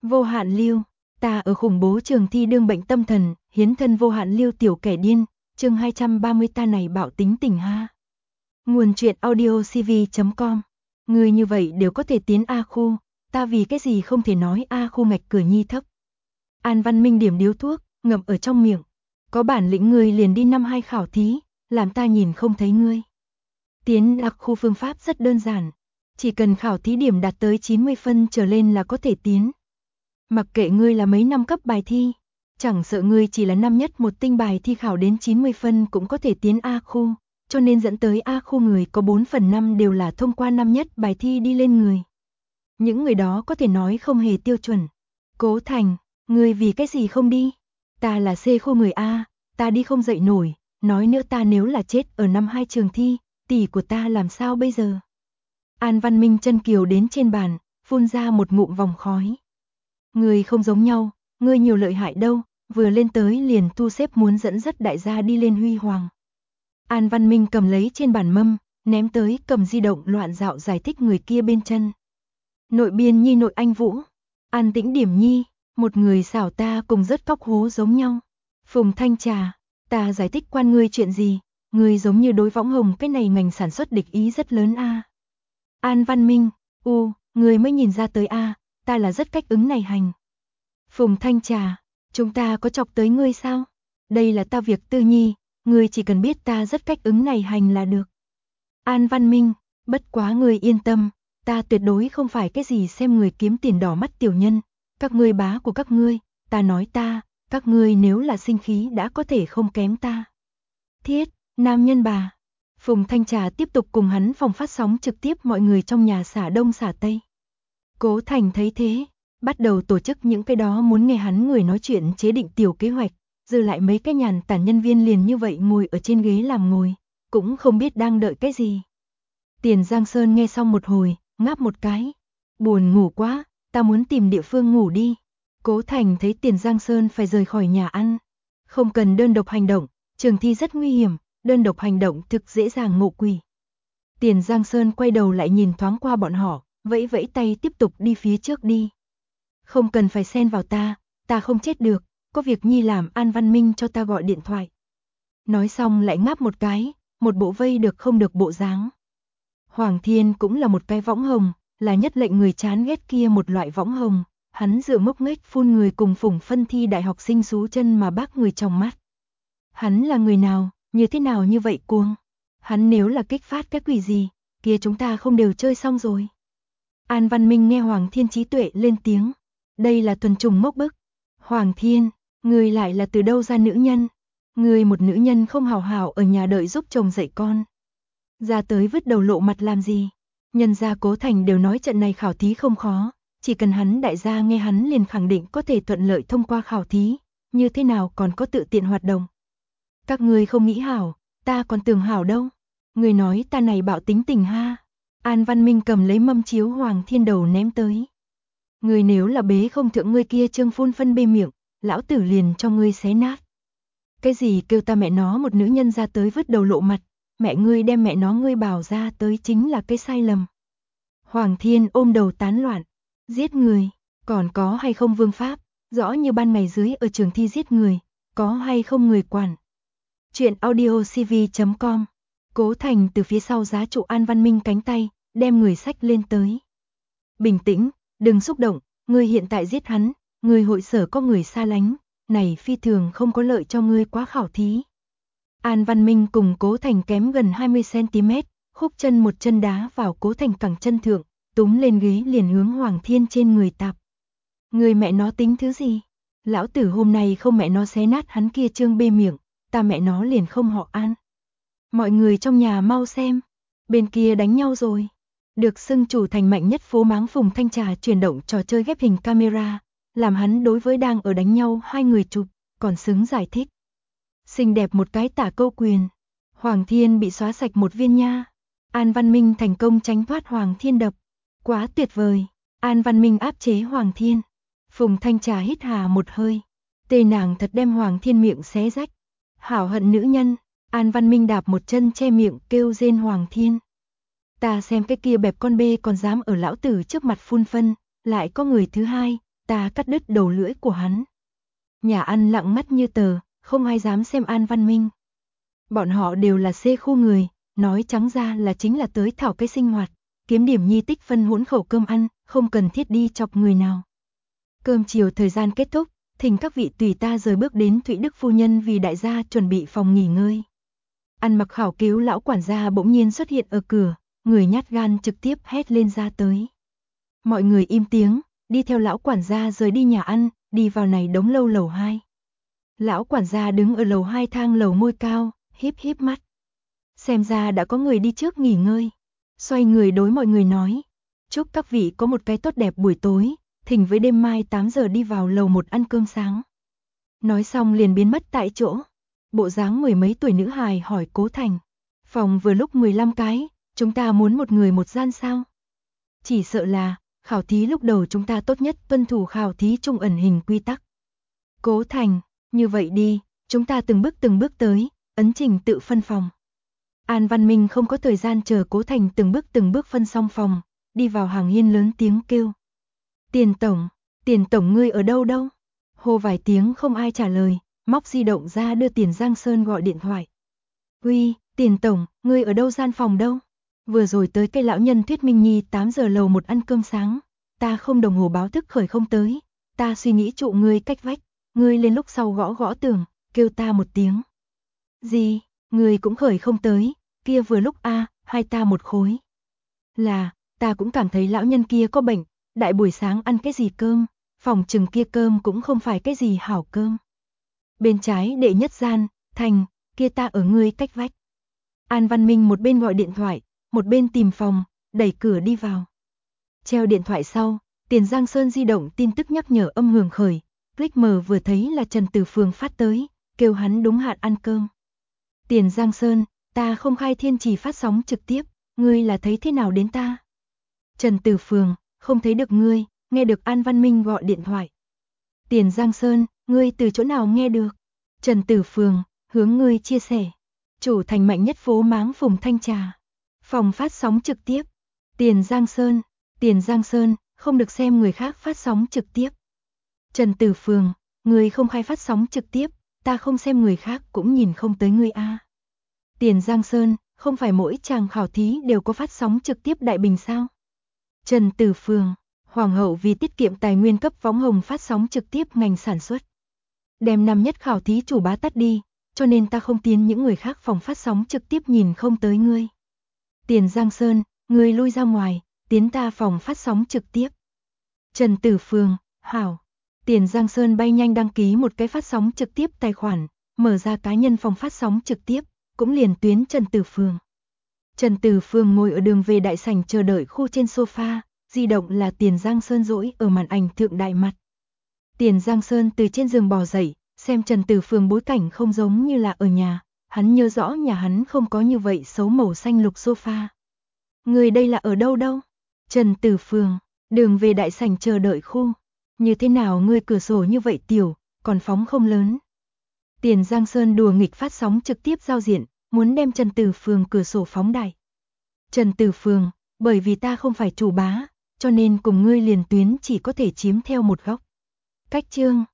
Vô hạn lưu, ta ở khủng bố trường thi đương bệnh tâm thần, hiến thân vô hạn lưu tiểu kẻ điên, chương 230 ta này bạo tính tình ha. Nguồn truyện audiocv.com. Người như vậy đều có thể tiến A khu, ta vì cái gì không thể nói A khu ngạch cửa nhi thấp. An Văn Minh điểm điếu thuốc, ngậm ở trong miệng. Có bản lĩnh người liền đi năm 2 khảo thí, làm ta nhìn không thấy ngươi. Tiến A khu phương pháp rất đơn giản, chỉ cần khảo thí điểm đạt tới 90 phân trở lên là có thể tiến. Mặc kệ ngươi là mấy năm cấp bài thi, chẳng sợ ngươi chỉ là năm nhất một tinh bài thi khảo đến 90 phân cũng có thể tiến A khu, cho nên dẫn tới A khu người có 4/5 đều là thông qua năm nhất bài thi đi lên người. Những người đó có thể nói không hề tiêu chuẩn. Cố Thành, ngươi vì cái gì không đi? Ta là C khu người A, ta đi không dậy nổi, nói nữa ta nếu là chết ở năm 2 trường thi, tỷ của ta làm sao bây giờ? An Văn Minh chân kiều đến trên bàn, phun ra một ngụm vòng khói. Ngươi không giống nhau, ngươi nhiều lợi hại đâu, vừa lên tới liền thu xếp muốn dẫn dắt đại gia đi lên huy hoàng. An Văn Minh cầm lấy trên bàn mâm, ném tới cầm di động loạn dạo giải thích người kia bên chân. Nội biên nhi nội anh Vũ, an tĩnh điểm nhi, một người xảo ta cùng rất cóc hố giống nhau. Phùng Thanh Trà, ta giải thích quan ngươi chuyện gì, ngươi giống như đối võng hồng cái này ngành sản xuất địch ý rất lớn a. An Văn Minh, ngươi mới nhìn ra tới a, ta là rất cách ứng này hành. Phùng Thanh Trà, chúng ta có chọc tới ngươi sao? Đây là ta việc tư nhi, ngươi chỉ cần biết ta rất cách ứng này hành là được. An Văn Minh, bất quá ngươi yên tâm, ta tuyệt đối không phải cái gì xem người kiếm tiền đỏ mắt tiểu nhân, các ngươi bá của các ngươi, ta nói ta, các ngươi nếu là sinh khí đã có thể không kém ta. Thiết, nam nhân bà. Phùng Thanh Trà tiếp tục cùng hắn phòng phát sóng trực tiếp mọi người trong nhà xả đông xả tây. Cố Thành thấy thế, bắt đầu tổ chức những cái đó muốn nghe hắn người nói chuyện chế định tiểu kế hoạch, dư lại mấy cái nhàn tản nhân viên liền như vậy ngồi ở trên ghế làm ngồi, cũng không biết đang đợi cái gì. Tiền Giang Sơn nghe xong một hồi, ngáp một cái, buồn ngủ quá, ta muốn tìm địa phương ngủ đi. Cố Thành thấy Tiền Giang Sơn phải rời khỏi nhà ăn, không cần đơn độc hành động, trường thi rất nguy hiểm, đơn độc hành động thực dễ dàng ngộ quỷ. Tiền Giang Sơn quay đầu lại nhìn thoáng qua bọn họ, vẫy vẫy tay tiếp tục đi phía trước đi. Không cần phải xen vào ta không chết được, có việc nhi làm An Văn Minh cho ta gọi điện thoại. Nói xong lại ngáp một cái, một bộ vây được không được bộ dáng. Hoàng Thiên cũng là một cái võng hồng, là nhất lệnh người chán ghét kia một loại võng hồng, hắn dựa mốc nghếch phun người cùng Phùng phân thi đại học sinh xú chân mà bác người trong mắt. Hắn là người nào, như thế nào như vậy cuồng? Hắn nếu là kích phát cái quỷ gì, kia chúng ta không đều chơi xong rồi. An Văn Minh nghe Hoàng Thiên trí tuệ lên tiếng. Đây là thuần trùng mốc bức. Hoàng Thiên, người lại là từ đâu ra nữ nhân? Người một nữ nhân không hào hào ở nhà đợi giúp chồng dạy con. Ra tới vứt đầu lộ mặt làm gì? Nhân gia Cố Thành đều nói trận này khảo thí không khó, chỉ cần hắn đại gia nghe hắn liền khẳng định có thể thuận lợi thông qua khảo thí, như thế nào còn có tự tiện hoạt động. Các ngươi không nghĩ hảo, ta còn tưởng hảo đâu. Người nói ta này bạo tính tình ha. An Văn Minh cầm lấy mâm chiếu Hoàng Thiên đầu ném tới. Người nếu là bế không thượng ngươi kia trương phun phân bê miệng, lão tử liền cho ngươi xé nát. Cái gì kêu ta mẹ nó một nữ nhân ra tới vứt đầu lộ mặt, mẹ ngươi đem mẹ nó ngươi bảo ra tới chính là cái sai lầm. Hoàng Thiên ôm đầu tán loạn, giết người, còn có hay không vương pháp, rõ như ban ngày dưới ở trường thi giết người, có hay không người quản. Chuyện audiocv.com. Cố Thành từ phía sau giá trụ An Văn Minh cánh tay, đem người xách lên tới. Bình tĩnh, đừng xúc động, ngươi hiện tại giết hắn, ngươi hội sở có người xa lánh, này phi thường không có lợi cho ngươi quá khảo thí. An Văn Minh cùng Cố Thành kém gần 20cm, khúc chân một chân đá vào Cố Thành cẳng chân thượng, túm lên ghế liền hướng Hoàng Thiên trên người tạp. Người mẹ nó tính thứ gì? Lão tử hôm nay không mẹ nó xé nát hắn kia trương bê miệng, ta mẹ nó liền không họ An. Mọi người trong nhà mau xem, bên kia đánh nhau rồi. Được xưng chủ thành mạnh nhất phố máng Phùng Thanh Trà chuyển động trò chơi ghép hình camera, làm hắn đối với đang ở đánh nhau hai người chụp, còn xứng giải thích. Xinh đẹp một cái tả câu quyền. Hoàng Thiên bị xóa sạch một viên nha. An Văn Minh thành công tránh thoát Hoàng Thiên đập. Quá tuyệt vời. An Văn Minh áp chế Hoàng Thiên. Phùng Thanh Trà hít hà một hơi. Tê nàng thật đem Hoàng Thiên miệng xé rách. Hảo hận nữ nhân. An Văn Minh đạp một chân che miệng kêu rên Hoàng Thiên. Ta xem cái kia bẹp con bê còn dám ở lão tử trước mặt phun phân, lại có người thứ hai, ta cắt đứt đầu lưỡi của hắn. Nhà ăn lặng ngắt như tờ, không ai dám xem An Văn Minh. Bọn họ đều là C khu người, nói trắng ra là chính là tới thảo cái sinh hoạt, kiếm điểm nhi tích phân hỗn khẩu cơm ăn, không cần thiết đi chọc người nào. Cơm chiều thời gian kết thúc, thỉnh các vị tùy ta rời bước đến Thụy Đức phu nhân vì đại gia chuẩn bị phòng nghỉ ngơi. Ăn mặc khảo cứu lão quản gia bỗng nhiên xuất hiện ở cửa, người nhát gan trực tiếp hét lên ra tới. Mọi người im tiếng, đi theo lão quản gia rời đi nhà ăn, đi vào này đống lâu lầu 2. Lão quản gia đứng ở lầu 2 thang lầu môi cao, híp híp mắt. Xem ra đã có người đi trước nghỉ ngơi. Xoay người đối mọi người nói, chúc các vị có một cái tốt đẹp buổi tối, thỉnh với đêm mai 8 giờ đi vào lầu 1 ăn cơm sáng. Nói xong liền biến mất tại chỗ. Bộ dáng mười mấy tuổi nữ hài hỏi Cố Thành, phòng vừa lúc 15 cái, chúng ta muốn một người một gian sao? Chỉ sợ là, khảo thí lúc đầu chúng ta tốt nhất tuân thủ khảo thí chung ẩn hình quy tắc. Cố Thành, như vậy đi, chúng ta từng bước tới, ấn trình tự phân phòng. An Văn Minh không có thời gian chờ Cố Thành từng bước phân xong phòng, đi vào hàng hiên lớn tiếng kêu. Tiền tổng ngươi ở đâu đâu? Hô vài tiếng không ai trả lời, móc di động ra đưa Tiền Giang Sơn gọi điện thoại. Uy, Tiền tổng, ngươi ở đâu gian phòng đâu? Vừa rồi tới cây lão nhân thuyết minh nhi 8 giờ lầu 1 ăn cơm sáng, ta không đồng hồ báo thức khởi không tới, ta suy nghĩ trụ ngươi cách vách, ngươi lên lúc sau gõ gõ tường, kêu ta một tiếng. Gì, ngươi cũng khởi không tới, kia vừa lúc hai ta một khối. Là, ta cũng cảm thấy lão nhân kia có bệnh, đại buổi sáng ăn cái gì cơm, phòng chừng kia cơm cũng không phải cái gì hảo cơm. Bên trái đệ nhất gian, Thành, kia ta ở ngươi cách vách. An Văn Minh một bên gọi điện thoại, một bên tìm phòng, đẩy cửa đi vào. Treo điện thoại sau, Tiền Giang Sơn di động tin tức nhắc nhở âm hưởng khởi, click mở vừa thấy là Trần Tử Phương phát tới, kêu hắn đúng hạn ăn cơm. Tiền Giang Sơn, ta không khai thiên chỉ phát sóng trực tiếp, ngươi là thấy thế nào đến ta? Trần Tử Phương, không thấy được ngươi, nghe được An Văn Minh gọi điện thoại. Tiền Giang Sơn, ngươi từ chỗ nào nghe được? Trần Tử Phương, hướng ngươi chia sẻ. Chủ thành mạnh nhất phố Máng Phùng Thanh Trà. Phòng phát sóng trực tiếp. Tiền Giang Sơn, không được xem người khác phát sóng trực tiếp. Trần Tử Phương, ngươi không khai phát sóng trực tiếp, ta không xem người khác cũng nhìn không tới ngươi a. Tiền Giang Sơn, không phải mỗi chàng khảo thí đều có phát sóng trực tiếp đại bình sao? Trần Tử Phương, Hoàng hậu vì tiết kiệm tài nguyên cấp võng hồng phát sóng trực tiếp ngành sản xuất. Đem năm nhất khảo thí chủ bá tắt đi, cho nên ta không tiến những người khác phòng phát sóng trực tiếp nhìn không tới ngươi. Tiền Giang Sơn, ngươi lui ra ngoài, tiến ta phòng phát sóng trực tiếp. Trần Tử Phương, hảo. Tiền Giang Sơn bay nhanh đăng ký một cái phát sóng trực tiếp tài khoản, mở ra cá nhân phòng phát sóng trực tiếp, cũng liền tuyến Trần Tử Phương. Trần Tử Phương ngồi ở đường về đại sảnh chờ đợi khu trên sofa, di động là Tiền Giang Sơn dỗi ở màn ảnh thượng đại mặt. Tiền Giang Sơn từ trên giường bò dậy, xem Trần Tử Phương bối cảnh không giống như là ở nhà, hắn nhớ rõ nhà hắn không có như vậy xấu màu xanh lục sofa. Người đây là ở đâu đâu? Trần Tử Phương, đường về đại sảnh chờ đợi khu. Như thế nào ngươi cửa sổ như vậy tiểu, còn phóng không lớn? Tiền Giang Sơn đùa nghịch phát sóng trực tiếp giao diện, muốn đem Trần Tử Phương cửa sổ phóng đại. Trần Tử Phương, bởi vì ta không phải chủ bá, cho nên cùng ngươi liền tuyến chỉ có thể chiếm theo một góc. Cách chương